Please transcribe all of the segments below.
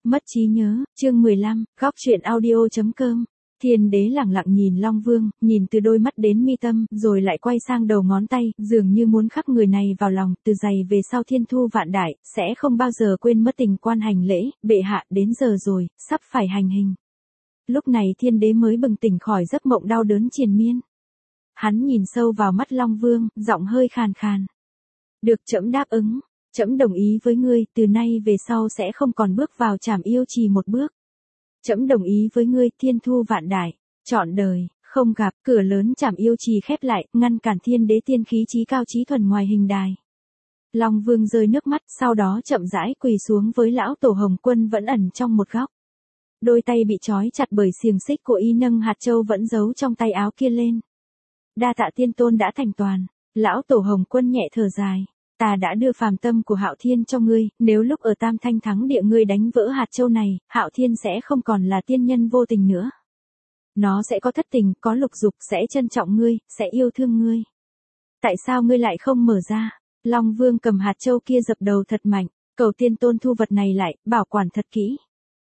Mất trí nhớ, chương 15, góc truyện audio.com. Thiên đế lẳng lặng nhìn Long Vương, nhìn từ đôi mắt đến mi tâm, rồi lại quay sang đầu ngón tay, dường như muốn khắc người này vào lòng, từ giày về sau thiên thu vạn đại, sẽ không bao giờ quên mất tình quan hành lễ, bệ hạ đến giờ rồi, sắp phải hành hình. Lúc này thiên đế mới bừng tỉnh khỏi giấc mộng đau đớn triền miên. Hắn nhìn sâu vào mắt Long Vương, giọng hơi khàn khàn. Được trẫm đáp ứng. Trẫm đồng ý với ngươi, từ nay về sau sẽ không còn bước vào trảm yêu trì một bước. Trẫm đồng ý với ngươi, thiên thu vạn đại, trọn đời, không gặp, cửa lớn trảm yêu trì khép lại, ngăn cản thiên đế tiên khí chí cao chí thuần ngoài hình đài. Long Vương rơi nước mắt, sau đó chậm rãi quỳ xuống với lão tổ Hồng Quân vẫn ẩn trong một góc. Đôi tay bị trói chặt bởi xiềng xích của y nâng hạt châu vẫn giấu trong tay áo kia lên. Đa tạ tiên tôn đã thành toàn, lão tổ Hồng Quân nhẹ thở dài. Ta đã đưa phàm tâm của Hạo Thiên cho ngươi, nếu lúc ở Tam Thanh Thắng Địa ngươi đánh vỡ hạt châu này, Hạo Thiên sẽ không còn là tiên nhân vô tình nữa. Nó sẽ có thất tình, có lục dục, sẽ trân trọng ngươi, sẽ yêu thương ngươi. Tại sao ngươi lại không mở ra? Long Vương cầm hạt châu kia dập đầu thật mạnh, cầu tiên tôn thu vật này lại, bảo quản thật kỹ.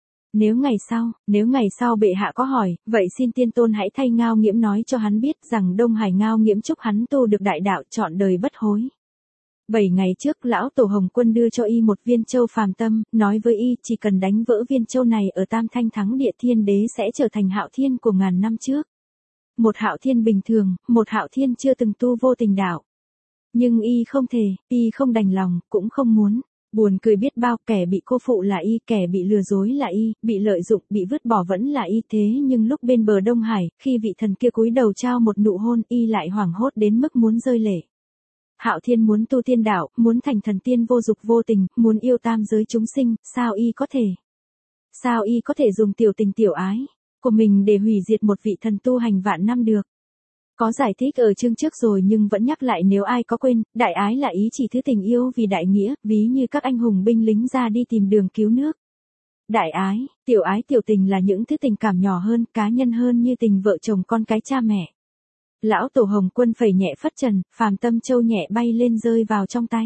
Nếu ngày sau bệ hạ có hỏi, vậy xin tiên tôn hãy thay Ngao Nghiễm nói cho hắn biết rằng Đông Hải Ngao Nghiễm chúc hắn tu được đại đạo trọn đời bất hối. 7 ngày trước lão tổ Hồng Quân đưa cho y một viên châu phàm tâm, nói với y chỉ cần đánh vỡ viên châu này ở Tam Thanh Thắng Địa thiên đế sẽ trở thành Hạo Thiên của ngàn năm trước. Một Hạo Thiên bình thường, một Hạo Thiên chưa từng tu vô tình đạo. Nhưng y không thể, y không đành lòng, cũng không muốn. Buồn cười biết bao, kẻ bị cô phụ là y, kẻ bị lừa dối là y, bị lợi dụng, bị vứt bỏ vẫn là y, thế nhưng lúc bên bờ Đông Hải, khi vị thần kia cúi đầu trao một nụ hôn, y lại hoảng hốt đến mức muốn rơi lệ. Hạo Thiên muốn tu tiên đạo, muốn thành thần tiên vô dục vô tình, muốn yêu tam giới chúng sinh, sao y có thể dùng tiểu tình tiểu ái của mình để hủy diệt một vị thần tu hành vạn năm được? Có giải thích ở chương trước rồi nhưng vẫn nhắc lại nếu ai có quên, đại ái là ý chỉ thứ tình yêu vì đại nghĩa, ví như các anh hùng binh lính ra đi tìm đường cứu nước. Đại ái, tiểu tình là những thứ tình cảm nhỏ hơn, cá nhân hơn như tình vợ chồng con cái cha mẹ. Lão tổ Hồng Quân phẩy nhẹ phất trần, phàm tâm châu nhẹ bay lên rơi vào trong tay.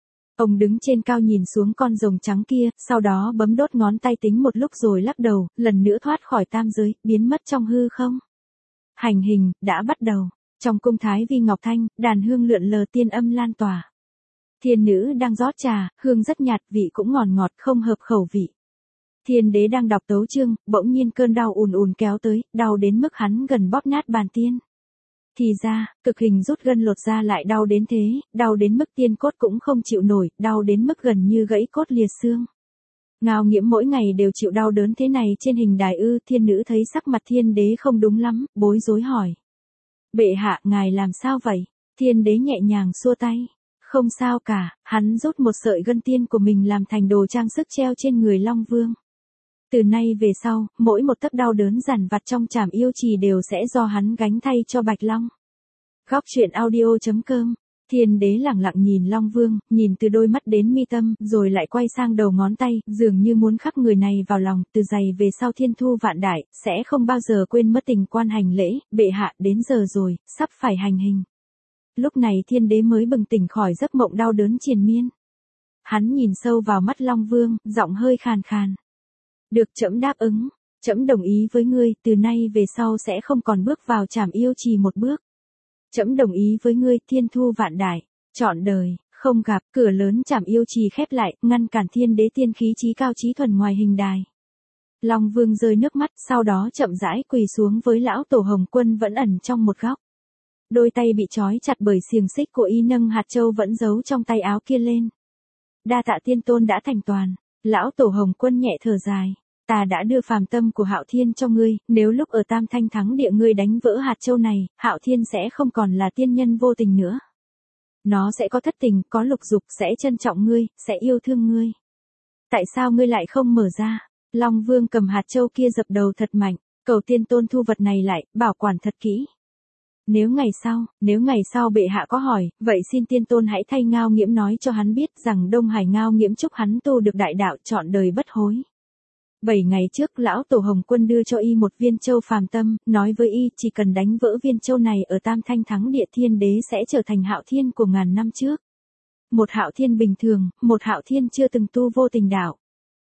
Ông đứng trên cao nhìn xuống con rồng trắng kia, sau đó bấm đốt ngón tay tính một lúc rồi lắc đầu, lần nữa thoát khỏi tam giới, biến mất trong hư không. Hành hình, đã bắt đầu. Trong cung Thái Vi Ngọc Thanh, đàn hương lượn lờ tiên âm lan tỏa. Thiên nữ đang rót trà, hương rất nhạt, vị cũng ngọt không hợp khẩu vị. Thiên đế đang đọc tấu chương, bỗng nhiên cơn đau ùn ùn kéo tới, đau đến mức hắn gần bóp nát bàn tiên. Thì ra, cực hình rút gân lột ra lại đau đến thế, đau đến mức tiên cốt cũng không chịu nổi, đau đến mức gần như gãy cốt liệt xương. Ngao Nghiễm mỗi ngày đều chịu đau đớn thế này trên hình đài ư? Thiên nữ thấy sắc mặt thiên đế không đúng lắm, bối rối hỏi. Bệ hạ, ngài làm sao vậy? Thiên đế nhẹ nhàng xua tay. Không sao cả, hắn rút một sợi gân tiên của mình làm thành đồ trang sức treo trên người Long Vương. Từ nay về sau, mỗi một tấc đau đớn dằn vặt trong trảm yêu trì đều sẽ do hắn gánh thay cho Bạch Long. Góc truyện audio.com. Thiên đế lẳng lặng nhìn Long Vương, nhìn từ đôi mắt đến mi tâm, rồi lại quay sang đầu ngón tay, dường như muốn khắc người này vào lòng, từ giày về sau thiên thu vạn đại, sẽ không bao giờ quên mất tình quan hành lễ, bệ hạ đến giờ rồi, sắp phải hành hình. Lúc này thiên đế mới bừng tỉnh khỏi giấc mộng đau đớn triền miên. Hắn nhìn sâu vào mắt Long Vương, giọng hơi khàn khàn. Được trẫm đáp ứng, trẫm đồng ý với ngươi, từ nay về sau sẽ không còn bước vào trảm yêu trì một bước. Trẫm đồng ý với ngươi, thiên thu vạn đại, trọn đời, không gặp, cửa lớn trảm yêu trì khép lại, ngăn cản thiên đế tiên khí chí cao chí thuần ngoài hình đài. Long Vương rơi nước mắt, sau đó chậm rãi quỳ xuống với lão tổ Hồng Quân vẫn ẩn trong một góc. Đôi tay bị trói chặt bởi xiềng xích của y nâng hạt châu vẫn giấu trong tay áo kia lên. Đa tạ tiên tôn đã thành toàn, lão tổ Hồng Quân nhẹ thở dài. Ta đã đưa phàm tâm của Hạo Thiên cho ngươi, nếu lúc ở Tam Thanh Thắng Địa ngươi đánh vỡ hạt châu này, Hạo Thiên sẽ không còn là tiên nhân vô tình nữa. Nó sẽ có thất tình, có lục dục, sẽ trân trọng ngươi, sẽ yêu thương ngươi. Tại sao ngươi lại không mở ra? Long Vương cầm hạt châu kia dập đầu thật mạnh, cầu tiên tôn thu vật này lại, bảo quản thật kỹ. Nếu ngày sau bệ hạ có hỏi, vậy xin tiên tôn hãy thay Ngao Nghiễm nói cho hắn biết rằng Đông Hải Ngao Nghiễm chúc hắn tu được đại đạo trọn đời bất hối. 7 ngày trước lão tổ Hồng Quân đưa cho y một viên châu phàm tâm, nói với y chỉ cần đánh vỡ viên châu này ở Tam Thanh Thắng Địa thiên đế sẽ trở thành Hạo Thiên của ngàn năm trước. Một Hạo Thiên bình thường, một Hạo Thiên chưa từng tu vô tình đạo.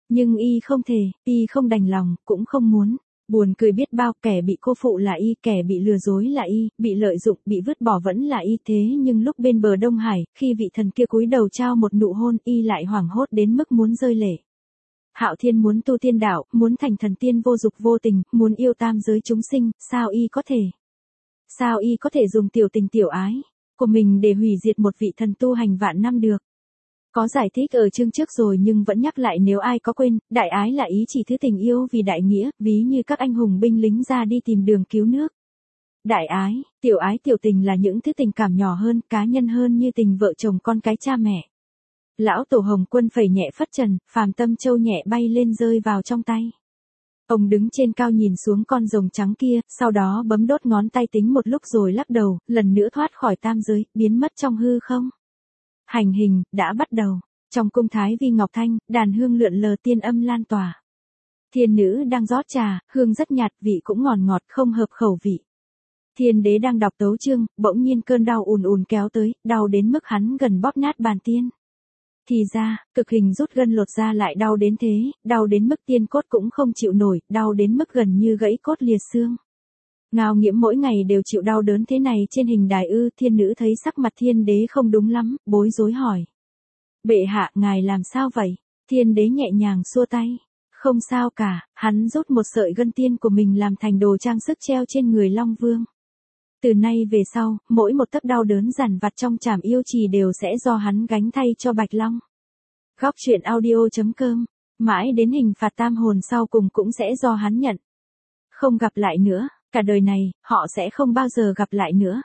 Nhưng y không thể, y không đành lòng, cũng không muốn. Buồn cười biết bao, kẻ bị cô phụ là y, kẻ bị lừa dối là y, bị lợi dụng, bị vứt bỏ vẫn là y. Thế nhưng lúc bên bờ Đông Hải, khi vị thần kia cúi đầu trao một nụ hôn, y lại hoảng hốt đến mức muốn rơi lệ. Hạo Thiên muốn tu tiên đạo, muốn thành thần tiên vô dục vô tình, muốn yêu tam giới chúng sinh, sao y có thể? Sao y có thể dùng tiểu tình tiểu ái của mình để hủy diệt một vị thần tu hành vạn năm được? Có giải thích ở chương trước rồi nhưng vẫn nhắc lại nếu ai có quên, đại ái là ý chỉ thứ tình yêu vì đại nghĩa, ví như các anh hùng binh lính ra đi tìm đường cứu nước. Đại ái, tiểu tình là những thứ tình cảm nhỏ hơn, cá nhân hơn như tình vợ chồng con cái cha mẹ. Lão Tổ Hồng Quân phẩy nhẹ phất trần, phàm tâm châu nhẹ bay lên rơi vào trong tay. Ông đứng trên cao nhìn xuống con rồng trắng kia, sau đó bấm đốt ngón tay tính một lúc rồi lắc đầu, lần nữa thoát khỏi tam giới, biến mất trong hư không. Hành hình, đã bắt đầu. Trong cung Thái Vi Ngọc Thanh, đàn hương lượn lờ tiên âm lan tỏa. Thiên nữ đang rót trà, hương rất nhạt, vị cũng ngọt ngọt, không hợp khẩu vị. Thiên đế đang đọc tấu chương, bỗng nhiên cơn đau ùn ùn kéo tới, đau đến mức hắn gần bóp nát bàn tiên. Thì ra, cực hình rút gân lột ra lại đau đến thế, đau đến mức tiên cốt cũng không chịu nổi, đau đến mức gần như gãy cốt liệt xương. Ngao Nghiễm mỗi ngày đều chịu đau đớn thế này trên hình đài ư? Thiên nữ thấy sắc mặt thiên đế không đúng lắm, bối rối hỏi. Bệ hạ, ngài làm sao vậy? Thiên đế nhẹ nhàng xua tay. Không sao cả, hắn rút một sợi gân tiên của mình làm thành đồ trang sức treo trên người Long Vương. Từ nay về sau, mỗi một tấc đau đớn dằn vặt trong trảm yêu trì đều sẽ do hắn gánh thay cho Bạch Long. Góc truyện audio.com. Mãi đến hình phạt tam hồn sau cùng cũng sẽ do hắn nhận. Không gặp lại nữa, cả đời này, họ sẽ không bao giờ gặp lại nữa.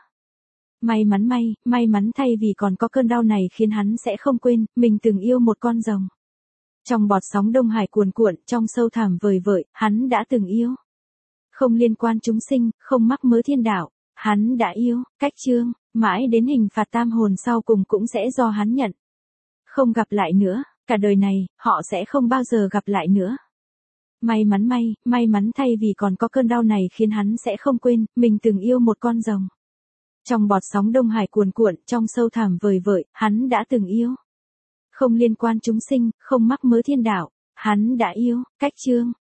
May mắn thay vì còn có cơn đau này khiến hắn sẽ không quên, mình từng yêu một con rồng. Trong bọt sóng Đông Hải cuồn cuộn, trong sâu thẳm vời vợi, hắn đã từng yêu. Không liên quan chúng sinh, không mắc mớ thiên đạo, hắn đã yêu. Cách chương, mãi đến hình phạt tam hồn sau cùng cũng sẽ do hắn nhận. Không gặp lại nữa, cả đời này, họ sẽ không bao giờ gặp lại nữa. May mắn thay vì còn có cơn đau này khiến hắn sẽ không quên, mình từng yêu một con rồng. Trong bọt sóng Đông Hải cuồn cuộn, trong sâu thẳm vời vợi, hắn đã từng yêu. Không liên quan chúng sinh, không mắc mớ thiên đạo, hắn đã yêu. Cách chương.